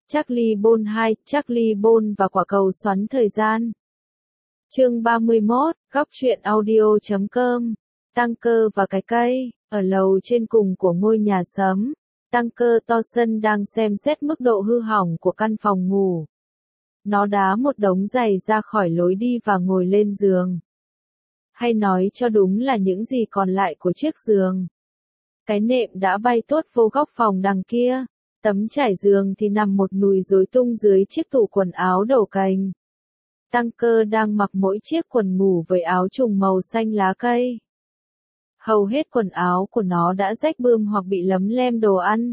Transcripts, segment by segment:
Charlie Bond 2, Charlie Bond và quả cầu xoắn thời gian. Chương 31, góc truyện audio.com. Tăng Cơ và cái cây. Ở lầu trên cùng của ngôi nhà sấm, Tăng Cơ Thorson đang xem xét mức độ hư hỏng của căn phòng ngủ. Nó đá một đống giày ra khỏi lối đi và ngồi lên giường. Hay nói cho đúng là những gì còn lại của chiếc giường. Cái nệm đã bay tốt vô góc phòng đằng kia. Tấm trải giường thì nằm một nùi rối tung dưới chiếc tủ quần áo đầu cành. Tăng Cơ đang mặc mỗi chiếc quần ngủ với áo trùng màu xanh lá cây. Hầu hết quần áo của nó đã rách bươm hoặc bị lấm lem đồ ăn.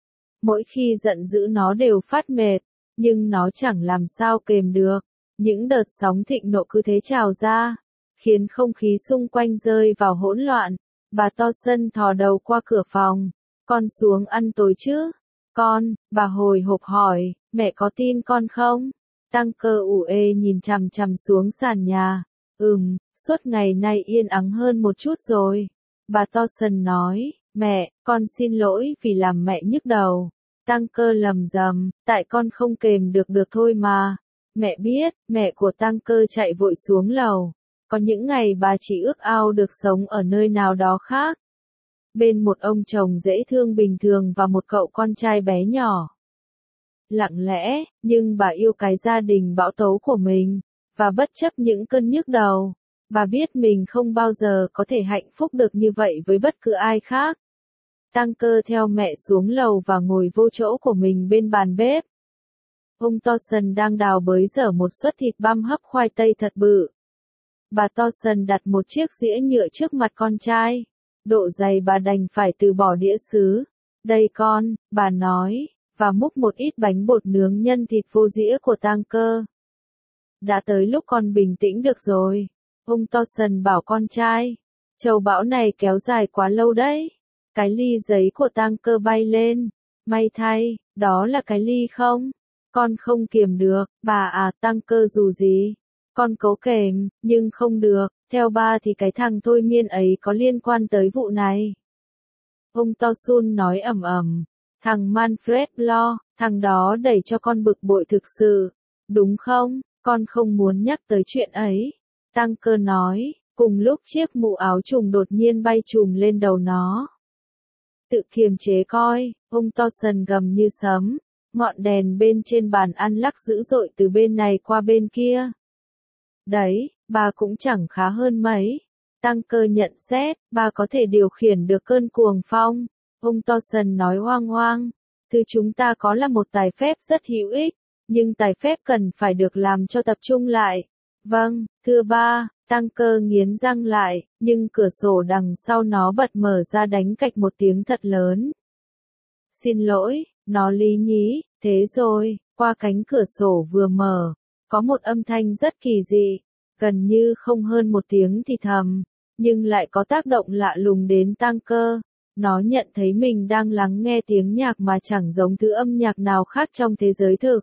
Mỗi khi giận dữ nó đều phát mệt, nhưng nó chẳng làm sao kềm được. Những đợt sóng thịnh nộ cứ thế trào ra, khiến không khí xung quanh rơi vào hỗn loạn. Bà Thorson thò đầu qua cửa phòng. Con xuống ăn tối chứ? Con, bà hồi hộp hỏi, mẹ có tin con không? Tăng Cơ ủ ê nhìn chằm chằm xuống sàn nhà. Suốt ngày nay yên ắng hơn một chút rồi. Bà Thorson nói, mẹ, con xin lỗi vì làm mẹ nhức đầu. Tăng Cơ lầm rầm, tại con không kềm được thôi mà. Mẹ biết, mẹ của Tăng Cơ chạy vội xuống lầu. Có những ngày bà chỉ ước ao được sống ở nơi nào đó khác. Bên một ông chồng dễ thương bình thường và một cậu con trai bé nhỏ. Lặng lẽ, nhưng bà yêu cái gia đình bão tố của mình, và bất chấp những cơn nhức đầu, bà biết mình không bao giờ có thể hạnh phúc được như vậy với bất cứ ai khác. Tăng Cơ theo mẹ xuống lầu và ngồi vô chỗ của mình bên bàn bếp. Ông Thorson đang đào bới dở một suất thịt băm hấp khoai tây thật bự. Bà Thorson đặt một chiếc dĩa nhựa trước mặt con trai. Độ dày bà đành phải từ bỏ đĩa sứ. Đây con, bà nói, và múc một ít bánh bột nướng nhân thịt vô dĩa của Tăng Cơ. Đã tới lúc con bình tĩnh được rồi. Ông Thorson bảo con trai. Châu bão này kéo dài quá lâu đấy. Cái ly giấy của Tăng Cơ bay lên. May thay, đó là cái ly không? Con không kiềm được, bà à. Tăng Cơ dù gì. Con cố kềm, nhưng không được. Theo ba thì cái thằng thôi miên ấy có liên quan tới vụ này. Ông Thorson nói ầm ầm. Thằng Manfred Lo, thằng đó đẩy cho con bực bội thực sự. Đúng không? Con không muốn nhắc tới chuyện ấy. Tăng Cơ nói, cùng lúc chiếc mũ áo trùng đột nhiên bay trùm lên đầu nó. Tự kiềm chế coi, ông Thorson gầm như sấm. Ngọn đèn bên trên bàn ăn lắc dữ dội từ bên này qua bên kia. Đấy, bà cũng chẳng khá hơn mấy. Tăng Cơ nhận xét, bà có thể điều khiển được cơn cuồng phong. Ông Thorson nói hoang hoang. Thứ chúng ta có là một tài phép rất hữu ích, nhưng tài phép cần phải được làm cho tập trung lại. Vâng, thưa ba. Tăng Cơ nghiến răng lại, nhưng cửa sổ đằng sau nó bật mở ra đánh cạch một tiếng thật lớn. Xin lỗi, nó lý nhí, thế rồi, qua cánh cửa sổ vừa mở, có một âm thanh rất kỳ dị, gần như không hơn một tiếng thì thầm, nhưng lại có tác động lạ lùng đến Tăng Cơ. Nó nhận thấy mình đang lắng nghe tiếng nhạc mà chẳng giống thứ âm nhạc nào khác trong thế giới thực.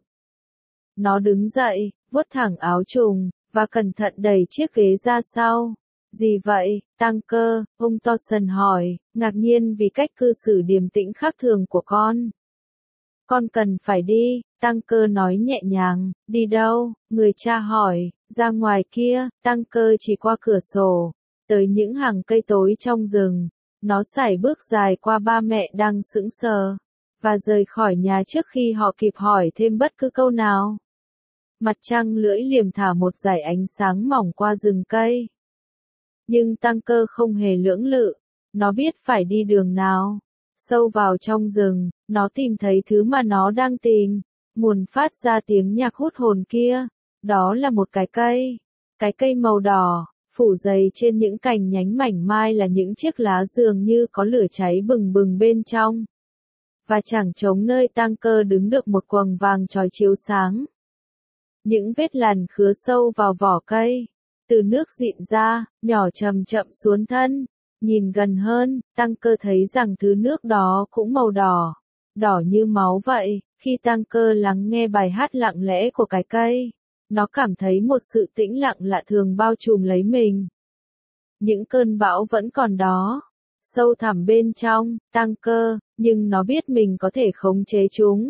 Nó đứng dậy, vuốt thẳng áo trùng, và cẩn thận đẩy chiếc ghế ra sau. Gì vậy, Tăng Cơ? Ông Thorson hỏi, ngạc nhiên vì cách cư xử điềm tĩnh khác thường của con. Con cần phải đi, Tăng Cơ nói nhẹ nhàng. Đi đâu? Người cha hỏi. Ra ngoài kia. Tăng Cơ chỉ qua cửa sổ, tới những hàng cây tối trong rừng. Nó sải bước dài qua ba mẹ đang sững sờ, và rời khỏi nhà trước khi họ kịp hỏi thêm bất cứ câu nào. Mặt trăng lưỡi liềm thả một dải ánh sáng mỏng qua rừng cây. Nhưng Tăng Cơ không hề lưỡng lự. Nó biết phải đi đường nào. Sâu vào trong rừng, nó tìm thấy thứ mà nó đang tìm. Nguồn phát ra tiếng nhạc hút hồn kia. Đó là một cái cây. Cái cây màu đỏ, phủ dày trên những cành nhánh mảnh mai là những chiếc lá dường như có lửa cháy bừng bừng bên trong. Và chẳng trống nơi Tăng Cơ đứng được một quầng vàng chói chiếu sáng. Những vết lằn khứa sâu vào vỏ cây. Từ nước dịn ra, nhỏ chậm chậm xuống thân. Nhìn gần hơn, Tăng Cơ thấy rằng thứ nước đó cũng màu đỏ. Đỏ như máu vậy. Khi Tăng Cơ lắng nghe bài hát lặng lẽ của cái cây, nó cảm thấy một sự tĩnh lặng lạ thường bao trùm lấy mình. Những cơn bão vẫn còn đó. Sâu thẳm bên trong, Tăng Cơ, nhưng nó biết mình có thể khống chế chúng.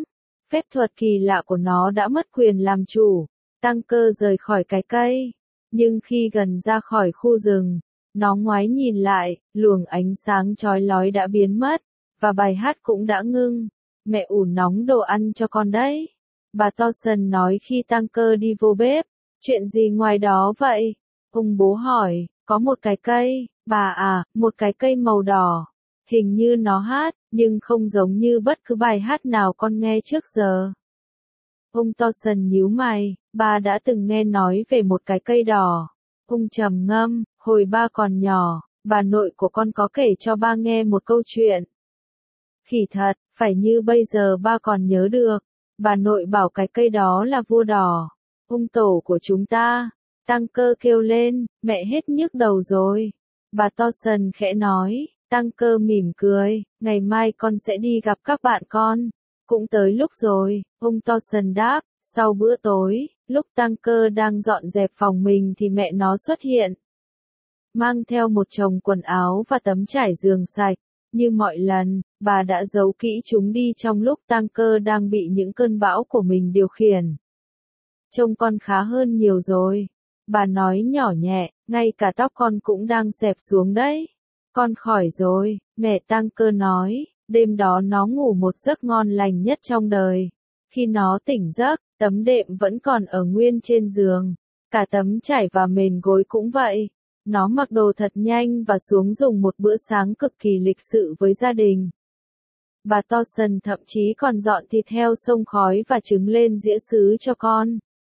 Phép thuật kỳ lạ của nó đã mất quyền làm chủ. Tăng cơ rời khỏi cái cây. Nhưng khi gần ra khỏi khu rừng, nó ngoái nhìn lại, luồng ánh sáng chói lói đã biến mất, và bài hát cũng đã ngưng. Mẹ ủ nóng đồ ăn cho con đấy. Bà Thorson nói khi Tăng cơ đi vô bếp. Chuyện gì ngoài đó vậy? Ông bố hỏi, có một cái cây, bà à, một cái cây màu đỏ. Hình như nó hát, nhưng không giống như bất cứ bài hát nào con nghe trước giờ. Ông Thorson nhíu mày, ba đã từng nghe nói về một cái cây đỏ. Ông trầm ngâm, hồi ba còn nhỏ, bà nội của con có kể cho ba nghe một câu chuyện. Khỉ thật, phải như bây giờ ba còn nhớ được. Bà nội bảo cái cây đó là vua đỏ. Ông tổ của chúng ta. Tăng cơ kêu lên, mẹ hết nhức đầu rồi. Bà Thorson khẽ nói, Tăng cơ mỉm cười, ngày mai con sẽ đi gặp các bạn con. Cũng tới lúc rồi, ông Thorson đáp. Sau bữa tối, lúc Tăng cơ đang dọn dẹp phòng mình thì mẹ nó xuất hiện. Mang theo một chồng quần áo và tấm trải giường sạch. Như mọi lần, bà đã giấu kỹ chúng đi trong lúc Tăng cơ đang bị những cơn bão của mình điều khiển. Trông con khá hơn nhiều rồi. Bà nói nhỏ nhẹ, ngay cả tóc con cũng đang xẹp xuống đấy. Con khỏi rồi, mẹ Tăng cơ nói, đêm đó nó ngủ một giấc ngon lành nhất trong đời. Khi nó tỉnh giấc, tấm đệm vẫn còn ở nguyên trên giường. Cả tấm trải và mền gối cũng vậy. Nó mặc đồ thật nhanh và xuống dùng một bữa sáng cực kỳ lịch sự với gia đình. Bà Thorson thậm chí còn dọn thịt heo xông khói và trứng lên dĩa sứ cho con.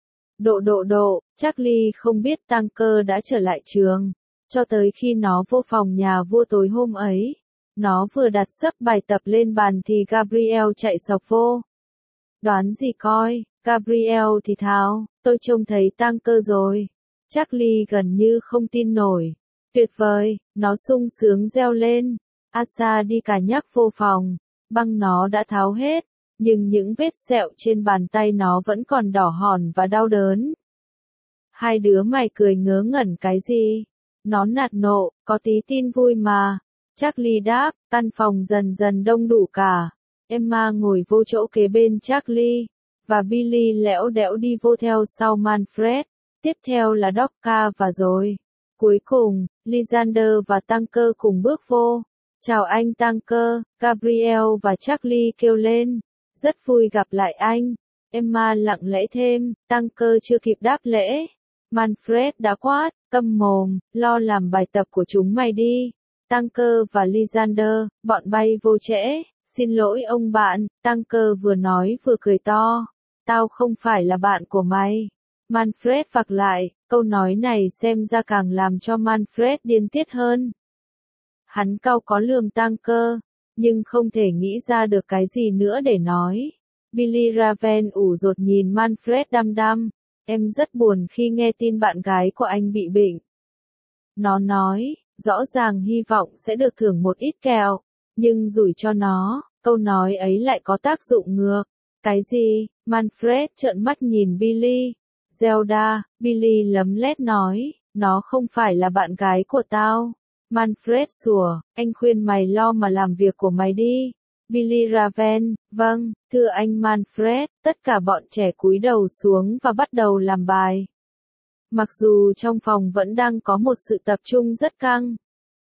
Charlie không biết Tăng cơ đã trở lại trường. Cho tới khi nó vô phòng nhà vua tối hôm ấy. Nó vừa đặt sấp bài tập lên bàn thì Gabriel chạy xộc vô. Đoán gì coi, Gabriel thì thào, tôi trông thấy Tăng cơ rồi. Charlie gần như không tin nổi. Tuyệt vời, nó sung sướng reo lên. Asa đi cả nhắc vô phòng. Băng nó đã tháo hết, nhưng những vết sẹo trên bàn tay nó vẫn còn đỏ hòn và đau đớn. Hai đứa mày cười ngớ ngẩn cái gì? Nó nạt nộ, có tí tin vui mà. Charlie đáp, căn phòng dần dần đông đủ cả. Emma ngồi vô chỗ kế bên Charlie, và Billy lẽo đẽo đi vô theo sau Manfred. Tiếp theo là Dorcas và rồi. Cuối cùng, Lysander và Tăng cơ cùng bước vô. Chào anh Tăng cơ, Gabriel và Charlie kêu lên. Rất vui gặp lại anh. Emma lặng lẽ thêm, Tăng cơ chưa kịp đáp lễ. Manfred đã quát, câm mồm, lo làm bài tập của chúng mày đi. Tăng cơ và Lysander, bọn bay vô trễ. Xin lỗi ông bạn, Tăng cơ vừa nói vừa cười to. Tao không phải là bạn của mày. Manfred phặc lại, câu nói này xem ra càng làm cho Manfred điên tiết hơn. Hắn cau có lườm Tăng cơ, nhưng không thể nghĩ ra được cái gì nữa để nói. Billy Raven ủ rột nhìn Manfred đăm đăm. Em rất buồn khi nghe tin bạn gái của anh bị bệnh. Nó nói, rõ ràng hy vọng sẽ được thưởng một ít kẹo, nhưng rủi cho nó, câu nói ấy lại có tác dụng ngược. Cái gì? Manfred trợn mắt nhìn Billy. Zelda, Billy lấm lét nói, nó không phải là bạn gái của tao. Manfred sủa, anh khuyên mày lo mà làm việc của mày đi. Billy Raven, vâng, thưa anh Manfred, tất cả bọn trẻ cúi đầu xuống và bắt đầu làm bài. Mặc dù trong phòng vẫn đang có một sự tập trung rất căng.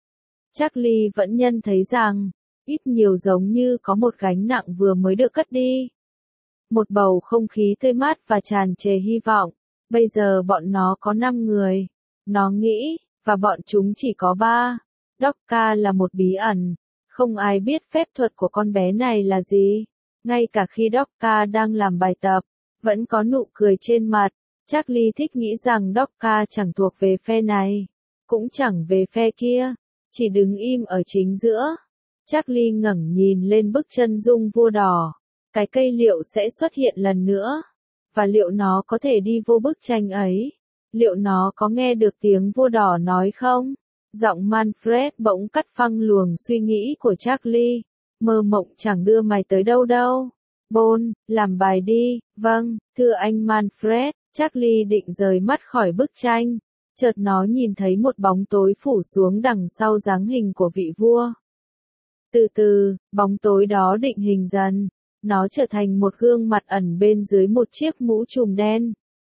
Charlie vẫn nhận thấy rằng, ít nhiều giống như có một gánh nặng vừa mới được cất đi. Một bầu không khí tươi mát và tràn trề hy vọng. Bây giờ bọn nó có 5 người. Nó nghĩ, và bọn chúng chỉ có 3. Dorcas là một bí ẩn. Không ai biết phép thuật của con bé này là gì. Ngay cả khi Dorcas đang làm bài tập, vẫn có nụ cười trên mặt. Charlie thích nghĩ rằng Dorcas chẳng thuộc về phe này, cũng chẳng về phe kia, chỉ đứng im ở chính giữa. Charlie ngẩng nhìn lên bức chân dung vua đỏ. Cái cây liệu sẽ xuất hiện lần nữa? Và liệu nó có thể đi vô bức tranh ấy? Liệu nó có nghe được tiếng vua đỏ nói không? Giọng Manfred bỗng cắt phăng luồng suy nghĩ của Charlie. Mơ mộng chẳng đưa mày tới đâu đâu. Bôn, làm bài đi. Vâng, thưa anh Manfred. Charlie định rời mắt khỏi bức tranh. Chợt nó nhìn thấy một bóng tối phủ xuống đằng sau dáng hình của vị vua. Từ từ, bóng tối đó định hình dần. Nó trở thành một gương mặt ẩn bên dưới một chiếc mũ trùm đen.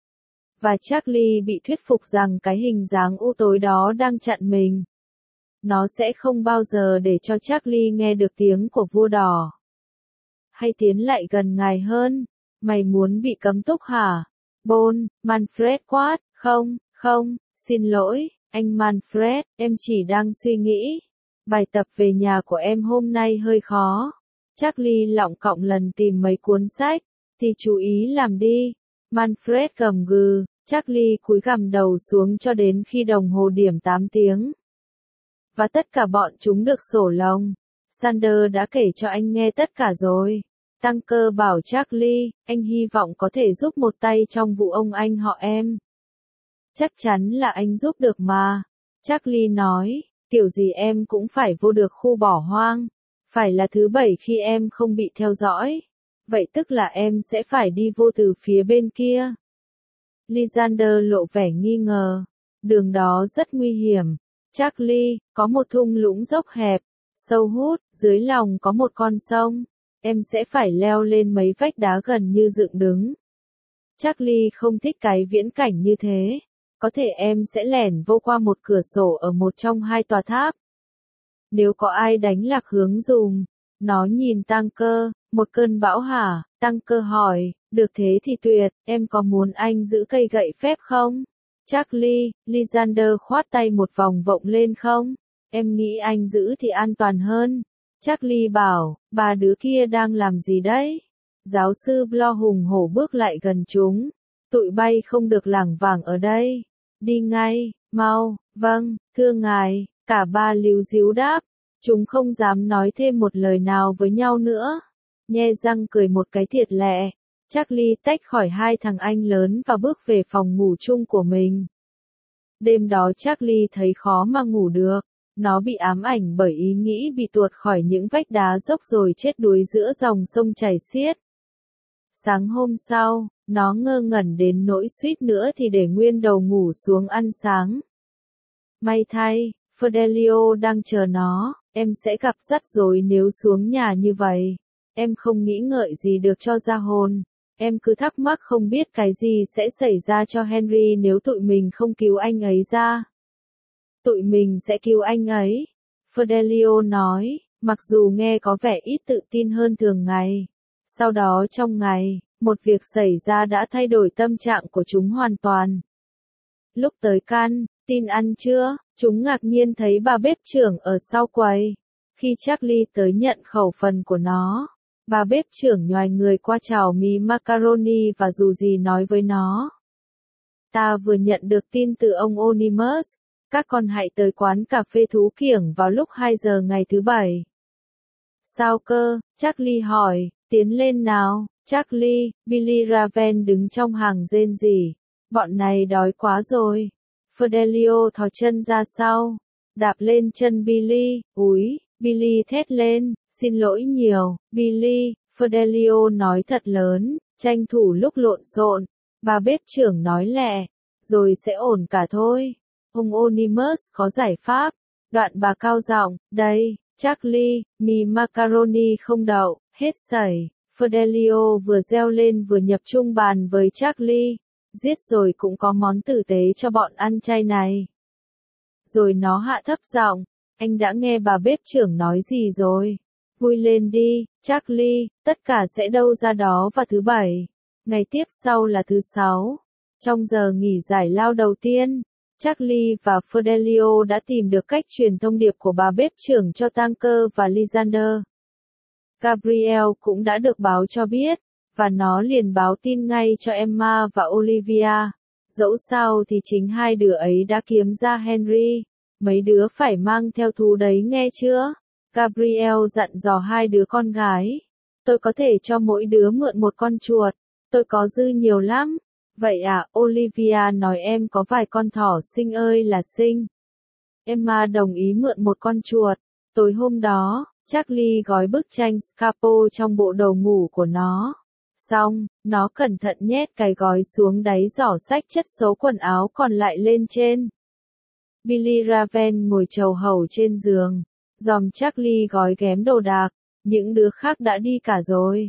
Và Charlie bị thuyết phục rằng cái hình dáng u tối đó đang chặn mình. Nó sẽ không bao giờ để cho Charlie nghe được tiếng của vua đỏ. Hay tiến lại gần ngài hơn. Mày muốn bị cấm túc hả? Bôn, Manfred quát, không, xin lỗi, anh Manfred, em chỉ đang suy nghĩ. Bài tập về nhà của em hôm nay hơi khó. Charlie lọng cọng lần tìm mấy cuốn sách, thì chú ý làm đi. Manfred gầm gừ, Charlie cúi gằm đầu xuống cho đến khi đồng hồ điểm 8 tiếng. Và tất cả bọn chúng được sổ lồng. Sander đã kể cho anh nghe tất cả rồi. Tăng cơ bảo Charlie, anh hy vọng có thể giúp một tay trong vụ ông anh họ em. Chắc chắn là anh giúp được mà. Charlie nói, kiểu gì em cũng phải vô được khu bỏ hoang. Phải là thứ 7 khi em không bị theo dõi. Vậy tức là em sẽ phải đi vô từ phía bên kia. Lysander lộ vẻ nghi ngờ. Đường đó rất nguy hiểm. Charlie, có một thung lũng dốc hẹp, sâu hút, dưới lòng có một con sông. Em sẽ phải leo lên mấy vách đá gần như dựng đứng. Charlie không thích cái viễn cảnh như thế. Có thể em sẽ lẻn vô qua một cửa sổ ở một trong hai tòa tháp. Nếu có ai đánh lạc hướng dùm. Nó nhìn Tăng Cơ, một cơn bão hả? Tăng Cơ hỏi, được thế thì tuyệt, em có muốn anh giữ cây gậy phép không? Charlie, Lysander khoát tay một vòng vọng lên không? Em nghĩ anh giữ thì an toàn hơn. Charlie bảo, bà đứa kia đang làm gì đấy? Giáo sư Blow hùng hổ bước lại gần chúng. Tụi bay không được lảng vảng ở đây. Đi ngay, mau, vâng, thưa ngài, cả ba líu díu đáp. Chúng không dám nói thêm một lời nào với nhau nữa. Nhe răng cười một cái thiệt lẹ. Charlie tách khỏi hai thằng anh lớn và bước về phòng ngủ chung của mình. Đêm đó Charlie thấy khó mà ngủ được. Nó bị ám ảnh bởi ý nghĩ bị tuột khỏi những vách đá dốc rồi chết đuối giữa dòng sông chảy xiết. Sáng hôm sau, nó ngơ ngẩn đến nỗi suýt nữa thì để nguyên đầu ngủ xuống ăn sáng. May thay, Fidelio đang chờ nó, em sẽ gặp rắc rối nếu xuống nhà như vậy. Em không nghĩ ngợi gì được cho ra hồn. Em cứ thắc mắc không biết cái gì sẽ xảy ra cho Henry nếu tụi mình không cứu anh ấy ra. Tụi mình sẽ cứu anh ấy. Fidelio nói, mặc dù nghe có vẻ ít tự tin hơn thường ngày. Sau đó trong ngày, một việc xảy ra đã thay đổi tâm trạng của chúng hoàn toàn. Lúc tới căn, tin ăn chưa? Chúng ngạc nhiên thấy bà bếp trưởng ở sau quầy. Khi Charlie tới nhận khẩu phần của nó, bà bếp trưởng nhoài người qua chào mì macaroni và dù gì nói với nó. Ta vừa nhận được tin từ ông Onimus. Các con hãy tới quán cà phê Thú Kiểng vào lúc 2 giờ ngày thứ 7. Sao cơ? Charlie hỏi, tiến lên nào. Charlie, Billy Raven đứng trong hàng rên rỉ. Bọn này đói quá rồi. Fidelio thò chân ra sau, đạp lên chân Billy, úi, Billy thét lên, xin lỗi nhiều, Billy, Fidelio nói thật lớn, tranh thủ lúc lộn xộn. Bà bếp trưởng nói lẹ, rồi sẽ ổn cả thôi. Ông Onimus có giải pháp. Đoạn bà cao giọng, đây, Charlie, mì macaroni không đậu, hết sảy. Fidelio vừa reo lên vừa nhập chung bàn với Charlie. Giết rồi cũng có món tử tế cho bọn ăn chay này. Rồi nó hạ thấp giọng, anh đã nghe bà bếp trưởng nói gì rồi? Vui lên đi, Charlie, tất cả sẽ đâu ra đó vào thứ 7. Ngày tiếp sau là thứ 6. Trong giờ nghỉ giải lao đầu tiên, Charlie và Fidelio đã tìm được cách truyền thông điệp của bà bếp trưởng cho Tanker và Lysander. Gabriel cũng đã được báo cho biết, và nó liền báo tin ngay cho Emma và Olivia. Dẫu sao thì chính hai đứa ấy đã kiếm ra Henry. Mấy đứa phải mang theo thú đấy nghe chưa? Gabriel dặn dò hai đứa con gái. Tôi có thể cho mỗi đứa mượn một con chuột. Tôi có dư nhiều lắm. Vậy à, Olivia nói em có vài con thỏ xinh ơi là xinh. Emma đồng ý mượn một con chuột. Tối hôm đó, Charlie gói bức tranh Scapo trong bộ đồ ngủ của nó. Xong, nó cẩn thận nhét cái gói xuống đáy giỏ sách chất số quần áo còn lại lên trên. Billy Raven ngồi chầu hầu trên giường, dòm Charlie gói ghém đồ đạc. Những đứa khác đã đi cả rồi.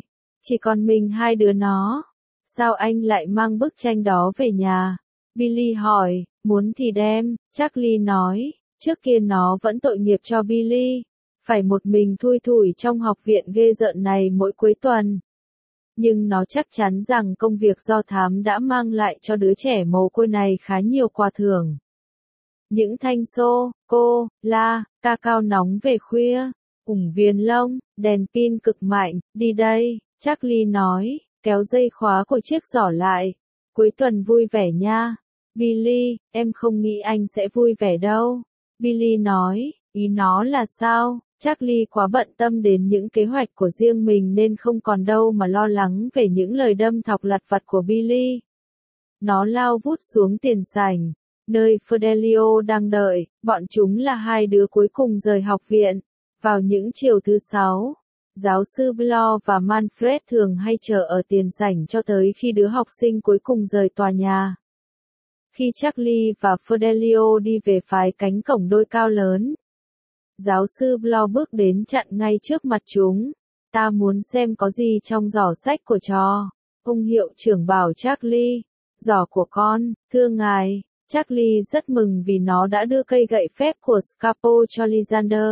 Chỉ còn mình hai đứa nó. Sao anh lại mang bức tranh đó về nhà? Billy hỏi, muốn thì đem, Charlie nói, trước kia nó vẫn tội nghiệp cho Billy, phải một mình thui thủi trong học viện ghê rợn này mỗi cuối tuần. Nhưng nó chắc chắn rằng công việc do thám đã mang lại cho đứa trẻ mồ côi này khá nhiều quà thưởng. Những thanh sô, cô, la, ca cao nóng về khuya, ủng viền lông, đèn pin cực mạnh, đi đây, Charlie nói, kéo dây khóa của chiếc giỏ lại. Cuối tuần vui vẻ nha. Billy, em không nghĩ anh sẽ vui vẻ đâu. Billy nói, ý nó là sao? Charlie quá bận tâm đến những kế hoạch của riêng mình nên không còn đâu mà lo lắng về những lời đâm thọc lặt vặt của Billy. Nó lao vút xuống tiền sảnh, nơi Fidelio đang đợi, bọn chúng là hai đứa cuối cùng rời học viện. Vào những chiều thứ sáu, giáo sư Bloor và Manfred thường hay chờ ở tiền sảnh cho tới khi đứa học sinh cuối cùng rời tòa nhà. Khi Charlie và Fidelio đi về phái cánh cổng đôi cao lớn, giáo sư Bloor bước đến chặn ngay trước mặt chúng. Ta muốn xem có gì trong giỏ sách của trò. Ông hiệu trưởng bảo Charlie, giỏ của con, thưa ngài. Charlie rất mừng vì nó đã đưa cây gậy phép của Scapo cho Lysander.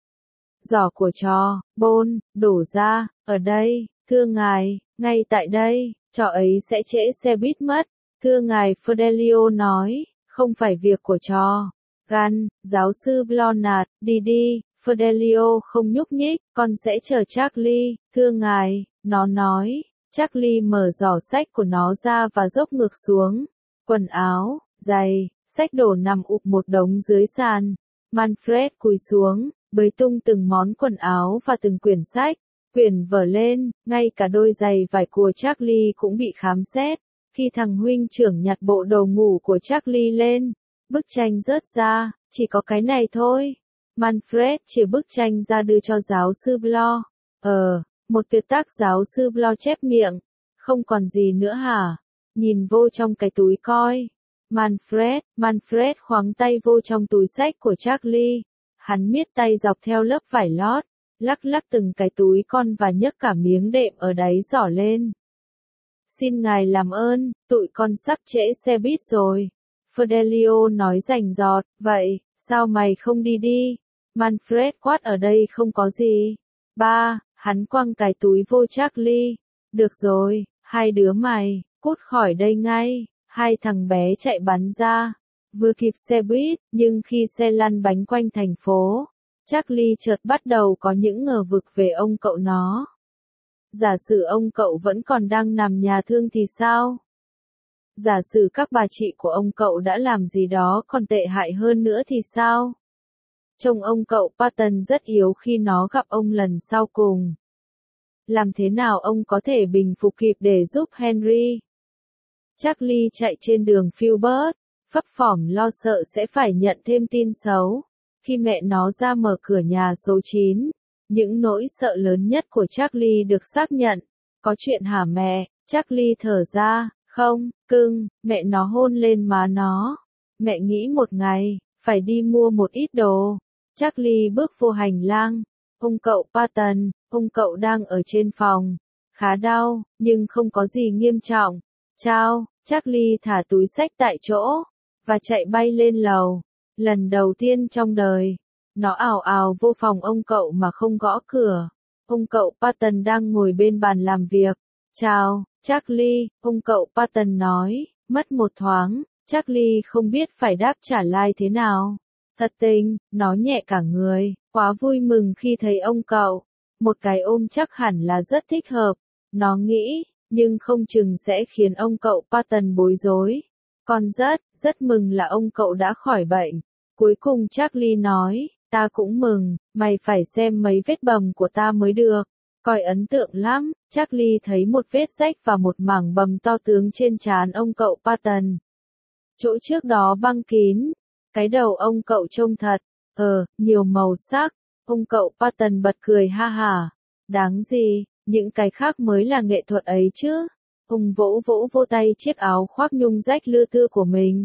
Giỏ của trò, Bôn, đổ ra, ở đây, thưa ngài, ngay tại đây, trò ấy sẽ trễ xe buýt mất. Thưa ngài, Fidelio nói, không phải việc của trò. Gan, giáo sư Blonat, đi đi, Fidelio không nhúc nhích, con sẽ chờ Charlie, thưa ngài, nó nói. Charlie mở giỏ sách của nó ra và dốc ngược xuống. Quần áo, giày, sách đổ nằm ụp một đống dưới sàn. Manfred cúi xuống, bới tung từng món quần áo và từng quyển sách, quyển vở lên, ngay cả đôi giày vải của Charlie cũng bị khám xét. Khi thằng huynh trưởng nhặt bộ đồ ngủ của Charlie lên, bức tranh rớt ra, chỉ có cái này thôi. Manfred chỉ bức tranh ra đưa cho giáo sư Bloor. Một tuyệt tác, giáo sư Bloor chép miệng. Không còn gì nữa hả? Nhìn vô trong cái túi coi. Manfred khoáng tay vô trong túi sách của Charlie. Hắn miết tay dọc theo lớp vải lót, lắc lắc từng cái túi con và nhấc cả miếng đệm ở đáy giỏ lên. Xin ngài làm ơn, tụi con sắp trễ xe buýt rồi. Fidelio nói rành rọt, vậy, sao mày không đi đi? Manfred quát, ở đây không có gì. Ba, hắn quăng cái túi vô Charlie. Được rồi, hai đứa mày, cút khỏi đây ngay. Hai thằng bé chạy bắn ra. Vừa kịp xe buýt, nhưng khi xe lăn bánh quanh thành phố, Charlie chợt bắt đầu có những ngờ vực về ông cậu nó. Giả sử ông cậu vẫn còn đang nằm nhà thương thì sao? Giả sử các bà chị của ông cậu đã làm gì đó còn tệ hại hơn nữa thì sao? Trông ông cậu Patton rất yếu khi nó gặp ông lần sau cùng. Làm thế nào ông có thể bình phục kịp để giúp Henry? Charlie chạy trên đường Filbert, phấp phỏng lo sợ sẽ phải nhận thêm tin xấu. Khi mẹ nó ra mở cửa nhà số 9, những nỗi sợ lớn nhất của Charlie được xác nhận. Có chuyện hả mẹ? Charlie thở ra, không, cưng, mẹ nó hôn lên má nó. Mẹ nghĩ một ngày, phải đi mua một ít đồ. Charlie bước vô hành lang. Ông cậu Patton, ông cậu đang ở trên phòng. Khá đau, nhưng không có gì nghiêm trọng. Chao, Charlie thả túi xách tại chỗ, và chạy bay lên lầu. Lần đầu tiên trong đời, nó ào ào vô phòng ông cậu mà không gõ cửa. Ông cậu Patton đang ngồi bên bàn làm việc. Chào, Charlie, ông cậu Patton nói. Mất một thoáng, Charlie không biết phải đáp trả lại thế nào. Thật tình, nó nhẹ cả người, quá vui mừng khi thấy ông cậu. Một cái ôm chắc hẳn là rất thích hợp. Nó nghĩ, nhưng không chừng sẽ khiến ông cậu Patton bối rối. Con rất mừng là ông cậu đã khỏi bệnh. Cuối cùng Charlie nói, ta cũng mừng, mày phải xem mấy vết bầm của ta mới được. Coi ấn tượng lắm. Charlie thấy một vết rách và một mảng bầm to tướng trên trán ông cậu Patton. Chỗ trước đó băng kín. Cái đầu ông cậu trông thật, nhiều màu sắc. Ông cậu Patton bật cười ha hả. Đáng gì, những cái khác mới là nghệ thuật ấy chứ. Ông vỗ vô tay chiếc áo khoác nhung rách lưa thưa của mình.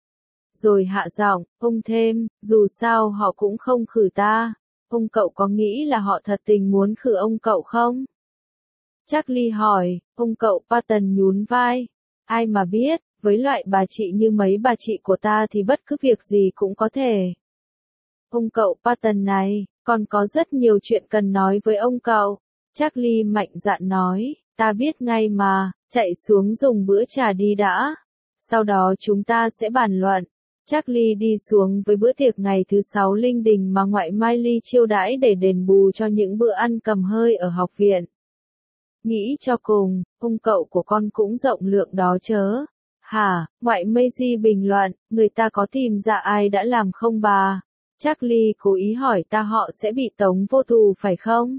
Rồi hạ giọng, ông thêm, dù sao họ cũng không khử ta. Ông cậu có nghĩ là họ thật tình muốn khử ông cậu không? Charlie hỏi, ông cậu Patton nhún vai. Ai mà biết, với loại bà chị như mấy bà chị của ta thì bất cứ việc gì cũng có thể. Ông cậu Patton này, còn có rất nhiều chuyện cần nói với ông cậu. Charlie mạnh dạn nói, ta biết ngay mà, chạy xuống dùng bữa trà đi đã. Sau đó chúng ta sẽ bàn luận. Charlie đi xuống với bữa tiệc ngày thứ 6 linh đình mà ngoại Miley chiêu đãi để đền bù cho những bữa ăn cầm hơi ở học viện. Nghĩ cho cùng, ông cậu của con cũng rộng lượng đó chớ. Hả, ngoại Maisie bình luận, người ta có tìm ra ai đã làm không bà? Charlie cố ý hỏi ta họ sẽ bị tống vô tù phải không?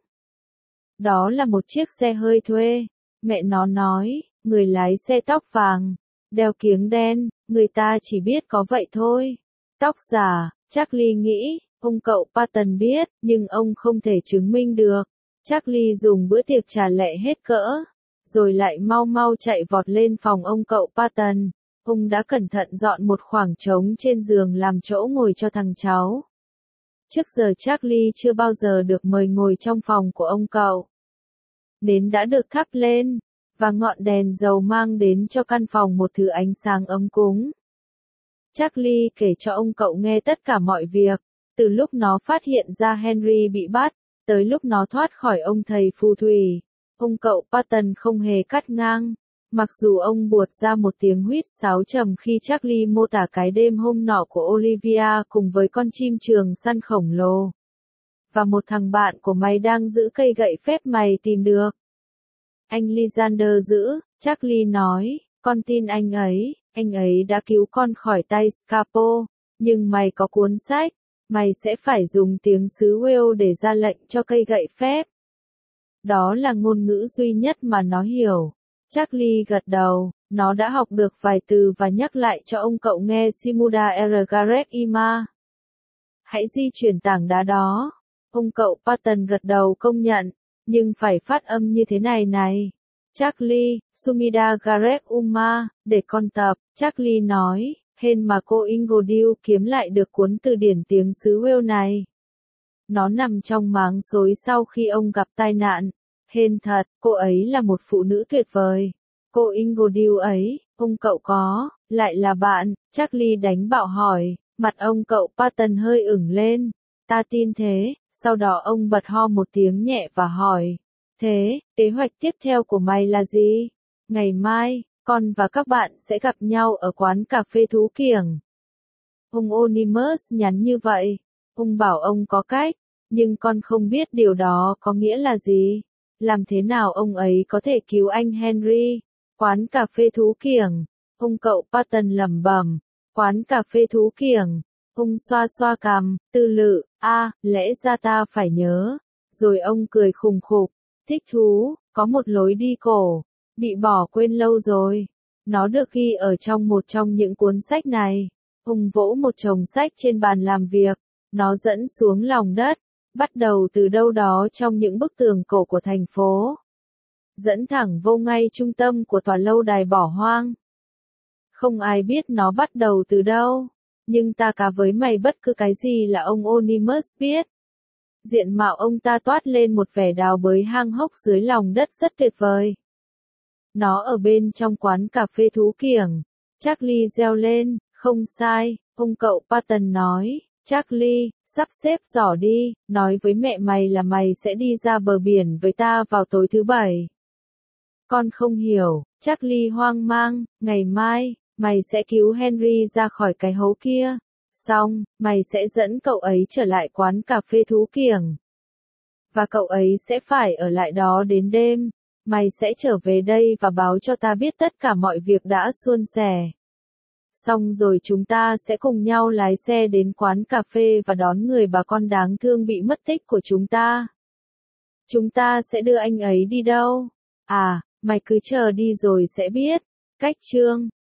Đó là một chiếc xe hơi thuê. Mẹ nó nói, người lái xe tóc vàng, đeo kiếng đen, người ta chỉ biết có vậy thôi. Tóc giả, Charlie nghĩ, ông cậu Patton biết, nhưng ông không thể chứng minh được. Charlie dùng bữa tiệc trà lẹ hết cỡ, rồi lại mau mau chạy vọt lên phòng ông cậu Patton. Ông đã cẩn thận dọn một khoảng trống trên giường làm chỗ ngồi cho thằng cháu. Trước giờ Charlie chưa bao giờ được mời ngồi trong phòng của ông cậu. Nến đã được thắp lên, và ngọn đèn dầu mang đến cho căn phòng một thứ ánh sáng ấm cúng. Charlie kể cho ông cậu nghe tất cả mọi việc, từ lúc nó phát hiện ra Henry bị bắt, tới lúc nó thoát khỏi ông thầy phù thủy. Ông cậu Patton không hề cắt ngang, mặc dù ông buột ra một tiếng huýt sáo trầm khi Charlie mô tả cái đêm hôm nọ của Olivia cùng với con chim trường săn khổng lồ. Và một thằng bạn của mày đang giữ cây gậy phép mày tìm được. Anh Lysander giữ, Charlie nói, con tin anh ấy đã cứu con khỏi tay Scapo, nhưng mày có cuốn sách, mày sẽ phải dùng tiếng xứ Wales để ra lệnh cho cây gậy phép. Đó là ngôn ngữ duy nhất mà nó hiểu. Charlie gật đầu, nó đã học được vài từ và nhắc lại cho ông cậu nghe Simuda Ergaret Ima. Hãy di chuyển tảng đá đó. Ông cậu Patton gật đầu công nhận, nhưng phải phát âm như thế này này. Charlie, Sumida Gareth Uma, để con tập, Charlie nói, hên mà cô Ingledew kiếm lại được cuốn từ điển tiếng xứ Wales này. Nó nằm trong máng xối sau khi ông gặp tai nạn. Hên thật, cô ấy là một phụ nữ tuyệt vời. Cô Ingledew ấy, ông cậu có, lại là bạn, Charlie đánh bạo hỏi, mặt ông cậu Patton hơi ửng lên. Ta tin thế, sau đó ông bật ho một tiếng nhẹ và hỏi. Thế, kế hoạch tiếp theo của mày là gì? Ngày mai, con và các bạn sẽ gặp nhau ở quán cà phê Thú Kiểng. Ông Onimus nhắn như vậy. Ông bảo ông có cách, nhưng con không biết điều đó có nghĩa là gì. Làm thế nào ông ấy có thể cứu anh Henry? Quán cà phê Thú Kiểng. Ông cậu Patton lẩm bẩm. Quán cà phê Thú Kiểng. Ông xoa xoa cằm, tư lự, lẽ ra ta phải nhớ. Rồi ông cười khùng khục. Thích thú, có một lối đi cổ, bị bỏ quên lâu rồi. Nó được ghi ở trong một trong những cuốn sách này. Ông vỗ một chồng sách trên bàn làm việc, nó dẫn xuống lòng đất, bắt đầu từ đâu đó trong những bức tường cổ của thành phố. Dẫn thẳng vô ngay trung tâm của tòa lâu đài bỏ hoang. Không ai biết nó bắt đầu từ đâu, nhưng ta cá với mày bất cứ cái gì là ông Onimus biết. Diện mạo ông ta toát lên một vẻ đào bới hang hốc dưới lòng đất rất tuyệt vời. Nó ở bên trong quán cà phê Thú Kiểng. Charlie reo lên, không sai, ông cậu Patton nói. Charlie, sắp xếp giỏ đi, nói với mẹ mày là mày sẽ đi ra bờ biển với ta vào tối thứ Bảy. Con không hiểu, Charlie hoang mang, ngày mai, mày sẽ cứu Henry ra khỏi cái hố kia. Xong, mày sẽ dẫn cậu ấy trở lại quán cà phê Thú Kiểng. Và cậu ấy sẽ phải ở lại đó đến đêm. Mày sẽ trở về đây và báo cho ta biết tất cả mọi việc đã suôn sẻ. Xong rồi chúng ta sẽ cùng nhau lái xe đến quán cà phê và đón người bà con đáng thương bị mất tích của chúng ta. Chúng ta sẽ đưa anh ấy đi đâu? Mày cứ chờ đi rồi sẽ biết. Cách chương